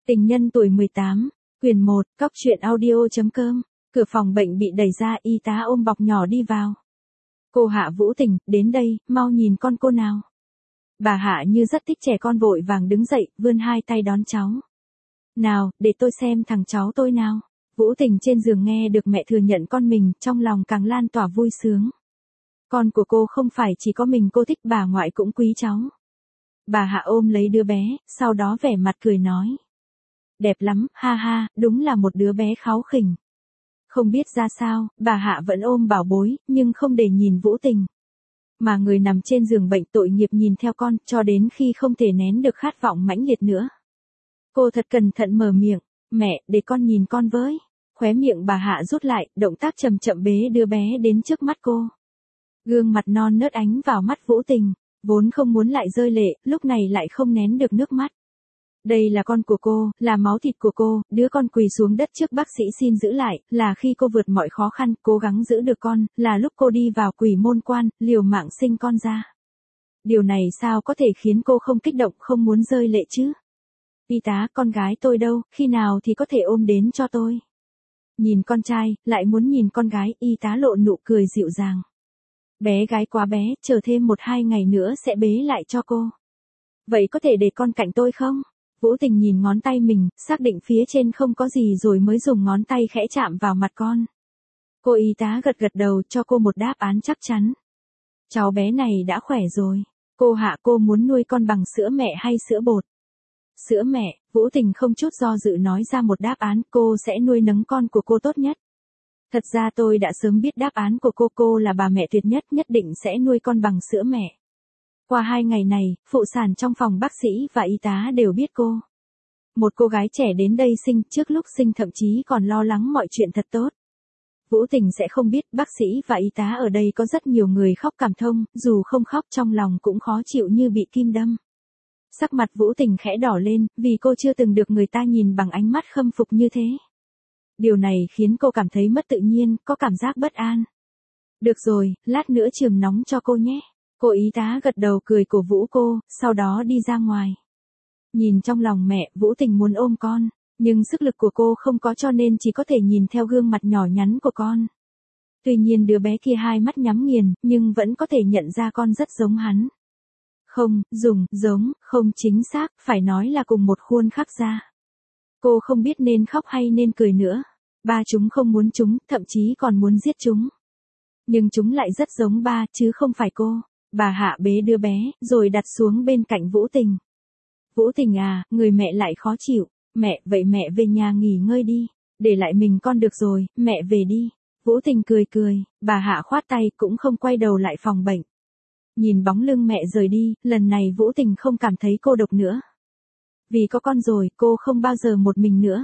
Tình nhân tuổi 18, quyền 1, cóc truyện audio.com, cửa phòng bệnh bị đẩy ra, y tá ôm bọc nhỏ đi vào. Cô Hạ Vũ Tình, đến đây, mau nhìn con cô nào. Bà Hạ như rất thích trẻ con vội vàng đứng dậy, vươn hai tay đón cháu. Nào, để tôi xem thằng cháu tôi nào. Vũ Tình trên giường nghe được mẹ thừa nhận con mình, trong lòng càng lan tỏa vui sướng. Con của cô không phải chỉ có mình cô thích, bà ngoại cũng quý cháu. Bà Hạ ôm lấy đứa bé, sau đó vẻ mặt cười nói. Đẹp lắm, ha ha, đúng là một đứa bé kháu khỉnh. Không biết ra sao, bà Hạ vẫn ôm bảo bối, nhưng không để nhìn Vũ Tình. Mà người nằm trên giường bệnh tội nghiệp nhìn theo con, cho đến khi không thể nén được khát vọng mãnh liệt nữa. Cô thật cẩn thận mở miệng, mẹ, để con nhìn con với. Khóe miệng bà Hạ rút lại, động tác chậm chậm bế đứa bé đến trước mắt cô. Gương mặt non nớt ánh vào mắt Vũ Tình, vốn không muốn lại rơi lệ, lúc này lại không nén được nước mắt. Đây là con của cô, là máu thịt của cô, đứa con quỳ xuống đất trước bác sĩ xin giữ lại, là khi cô vượt mọi khó khăn, cố gắng giữ được con, là lúc cô đi vào quỷ môn quan, liều mạng sinh con ra. Điều này sao có thể khiến cô không kích động, không muốn rơi lệ chứ? Y tá, con gái tôi đâu, khi nào thì có thể ôm đến cho tôi? Nhìn con trai, lại muốn nhìn con gái, y tá lộ nụ cười dịu dàng. Bé gái quá bé, chờ thêm 1-2 ngày nữa sẽ bế lại cho cô. Vậy có thể để con cạnh tôi không? Vũ Tình nhìn ngón tay mình, xác định phía trên không có gì rồi mới dùng ngón tay khẽ chạm vào mặt con. Cô y tá gật gật đầu cho cô một đáp án chắc chắn. Cháu bé này đã khỏe rồi. Cô Hạ, cô muốn nuôi con bằng sữa mẹ hay sữa bột? Sữa mẹ, Vũ Tình không chút do dự nói ra một đáp án, cô sẽ nuôi nấng con của cô tốt nhất. Thật ra tôi đã sớm biết đáp án của cô là bà mẹ tuyệt nhất, nhất định sẽ nuôi con bằng sữa mẹ. Qua 2 ngày này, phụ sản trong phòng bác sĩ và y tá đều biết cô. Một cô gái trẻ đến đây sinh, trước lúc sinh thậm chí còn lo lắng mọi chuyện thật tốt. Vũ Tình sẽ không biết bác sĩ và y tá ở đây có rất nhiều người khóc cảm thông, dù không khóc trong lòng cũng khó chịu như bị kim đâm. Sắc mặt Vũ Tình khẽ đỏ lên, vì cô chưa từng được người ta nhìn bằng ánh mắt khâm phục như thế. Điều này khiến cô cảm thấy mất tự nhiên, có cảm giác bất an. Được rồi, lát nữa chườm nóng cho cô nhé. Cô y tá gật đầu cười cổ vũ cô, sau đó đi ra ngoài. Nhìn trong lòng mẹ, Vũ Tình muốn ôm con, nhưng sức lực của cô không có cho nên chỉ có thể nhìn theo gương mặt nhỏ nhắn của con. Tuy nhiên đứa bé kia hai mắt nhắm nghiền, nhưng vẫn có thể nhận ra con rất giống hắn. Không, giống, không chính xác, phải nói là cùng một khuôn khắc ra. Cô không biết nên khóc hay nên cười nữa. Ba chúng không muốn chúng, thậm chí còn muốn giết chúng. Nhưng chúng lại rất giống ba, chứ không phải cô. Bà Hạ bế đứa bé, rồi đặt xuống bên cạnh Vũ Tình. Vũ Tình à, người mẹ lại khó chịu. Mẹ, vậy mẹ về nhà nghỉ ngơi đi. Để lại mình con được rồi, mẹ về đi. Vũ Tình cười, bà Hạ khoát tay cũng không quay đầu lại phòng bệnh. Nhìn bóng lưng mẹ rời đi, lần này Vũ Tình không cảm thấy cô độc nữa. Vì có con rồi, cô không bao giờ một mình nữa.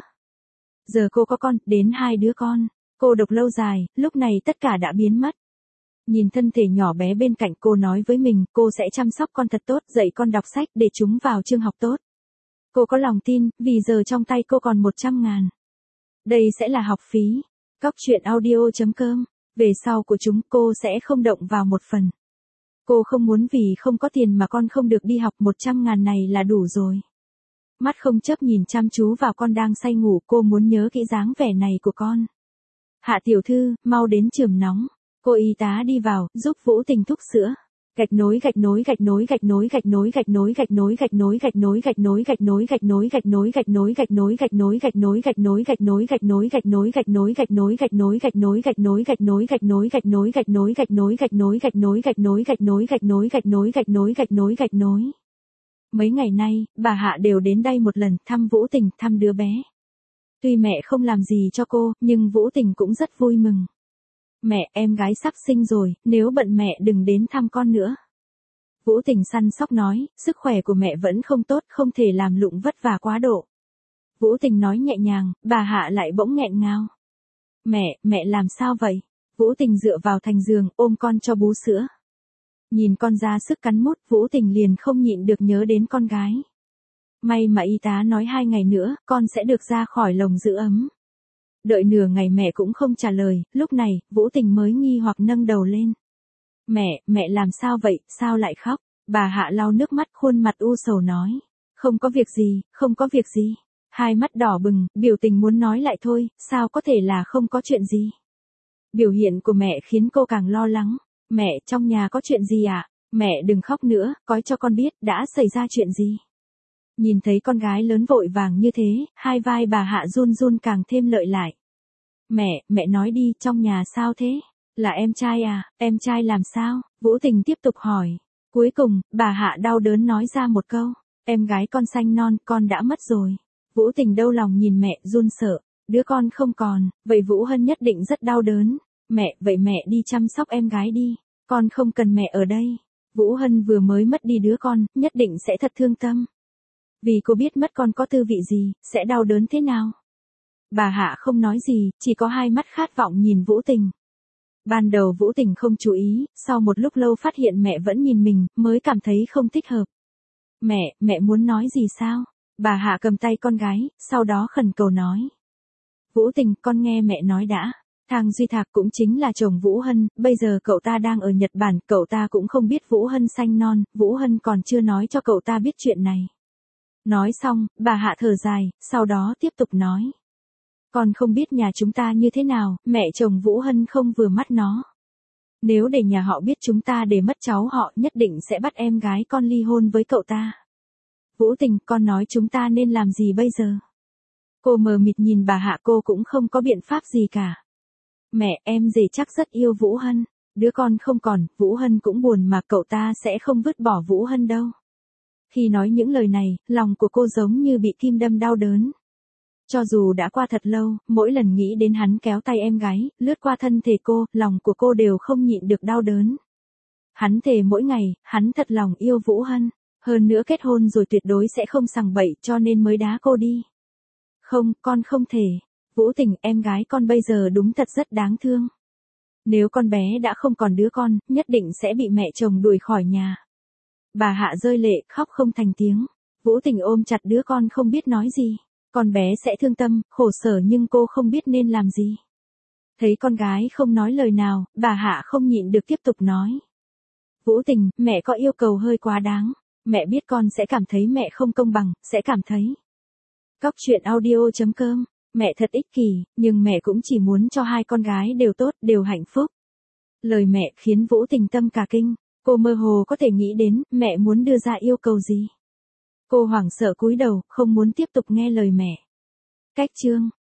Giờ cô có con, đến 2 đứa con. Cô độc lâu dài, lúc này tất cả đã biến mất. Nhìn thân thể nhỏ bé bên cạnh, cô nói với mình, cô sẽ chăm sóc con thật tốt, dạy con đọc sách để chúng vào trường học tốt. Cô có lòng tin, vì giờ trong tay cô còn 100.000. Đây sẽ là học phí. Cóc truyện audio.com. Về sau của chúng cô sẽ không động vào một phần. Cô không muốn vì không có tiền mà con không được đi học, 100.000 này là đủ rồi. Mắt không chấp nhìn chăm chú vào con đang say ngủ, cô muốn nhớ kỹ dáng vẻ này của con. Hạ tiểu thư, mau đến chườm nóng. Cô y tá đi vào, giúp Vũ Tình thúc sữa. Gạch nối Mấy ngày nay, bà Hạ đều đến đây một lần, thăm Vũ Tình, thăm đứa bé. Tuy mẹ không làm gì cho cô, nhưng Vũ Tình cũng rất vui mừng. Mẹ, em gái sắp sinh rồi, nếu bận mẹ đừng đến thăm con nữa. Vũ Tình săn sóc nói, sức khỏe của mẹ vẫn không tốt, không thể làm lụng vất vả quá độ. Vũ Tình nói nhẹ nhàng, bà Hạ lại bỗng nghẹn ngào. Mẹ làm sao vậy? Vũ Tình dựa vào thành giường, ôm con cho bú sữa. Nhìn con ra sức cắn mút, Vũ Tình liền không nhịn được nhớ đến con gái. May mà y tá nói 2 ngày nữa, con sẽ được ra khỏi lồng giữ ấm. Đợi nửa ngày mẹ cũng không trả lời, lúc này, Vũ Tình mới nghi hoặc nâng đầu lên. Mẹ làm sao vậy, sao lại khóc? Bà Hạ lau nước mắt, khuôn mặt u sầu nói. Không có việc gì. hai mắt đỏ bừng, biểu tình muốn nói lại thôi, sao có thể là không có chuyện gì. Biểu hiện của mẹ khiến cô càng lo lắng. Mẹ, trong nhà có chuyện gì ạ? Mẹ đừng khóc nữa, nói cho con biết đã xảy ra chuyện gì. Nhìn thấy con gái lớn vội vàng như thế, hai vai bà Hạ run run càng thêm lợi lại. Mẹ nói đi, trong nhà sao thế? Là em trai à, em trai làm sao? Vũ Tình tiếp tục hỏi. Cuối cùng, bà Hạ đau đớn nói ra một câu. Em gái con xanh non, con đã mất rồi. Vũ Tình đau lòng nhìn mẹ, run sợ. Đứa con không còn, vậy Vũ Hân nhất định rất đau đớn. Vậy mẹ đi chăm sóc em gái đi. Con không cần mẹ ở đây. Vũ Hân vừa mới mất đi đứa con, nhất định sẽ thật thương tâm. Vì cô biết mất con có tư vị gì, sẽ đau đớn thế nào. Bà Hạ không nói gì, chỉ có hai mắt khát vọng nhìn Vũ Tình. Ban đầu Vũ Tình không chú ý, sau một lúc lâu phát hiện mẹ vẫn nhìn mình, mới cảm thấy không thích hợp. Mẹ muốn nói gì sao? Bà Hạ cầm tay con gái, sau đó khẩn cầu nói. Vũ Tình, con nghe mẹ nói đã. Thang Duy Thạc cũng chính là chồng Vũ Hân, bây giờ cậu ta đang ở Nhật Bản, cậu ta cũng không biết Vũ Hân xanh non, Vũ Hân còn chưa nói cho cậu ta biết chuyện này. Nói xong, bà Hạ thở dài, sau đó tiếp tục nói. Con không biết nhà chúng ta như thế nào, mẹ chồng Vũ Hân không vừa mắt nó. Nếu để nhà họ biết chúng ta để mất cháu họ nhất định sẽ bắt em gái con ly hôn với cậu ta. Vũ Tình, con nói chúng ta nên làm gì bây giờ? Cô mờ mịt nhìn bà Hạ, cô cũng không có biện pháp gì cả. Mẹ, em dì chắc rất yêu Vũ Hân. Đứa con không còn, Vũ Hân cũng buồn mà cậu ta sẽ không vứt bỏ Vũ Hân đâu. Khi nói những lời này, lòng của cô giống như bị kim đâm đau đớn. Cho dù đã qua thật lâu, mỗi lần nghĩ đến hắn kéo tay em gái, lướt qua thân thể cô, lòng của cô đều không nhịn được đau đớn. Hắn thề mỗi ngày, hắn thật lòng yêu Vũ Hân, hơn nữa kết hôn rồi tuyệt đối sẽ không sằng bậy cho nên mới đá cô đi. Không, con không thể. Vũ Tình, em gái con bây giờ đúng thật rất đáng thương. Nếu con bé đã không còn đứa con, nhất định sẽ bị mẹ chồng đuổi khỏi nhà. Bà Hạ rơi lệ, khóc không thành tiếng. Vũ Tình ôm chặt đứa con không biết nói gì. Con bé sẽ thương tâm, khổ sở nhưng cô không biết nên làm gì. Thấy con gái không nói lời nào, bà Hạ không nhịn được tiếp tục nói. Vũ Tình, mẹ có yêu cầu hơi quá đáng. Mẹ biết con sẽ cảm thấy mẹ không công bằng, sẽ cảm thấy. Cóc truyện audio.com. Mẹ thật ích kỷ, nhưng mẹ cũng chỉ muốn cho hai con gái đều tốt, đều hạnh phúc. Lời mẹ khiến Vũ Tình tâm cả kinh. Cô mơ hồ có thể nghĩ đến mẹ muốn đưa ra yêu cầu gì. Cô hoảng sợ cúi đầu, không muốn tiếp tục nghe lời mẹ. Cách chương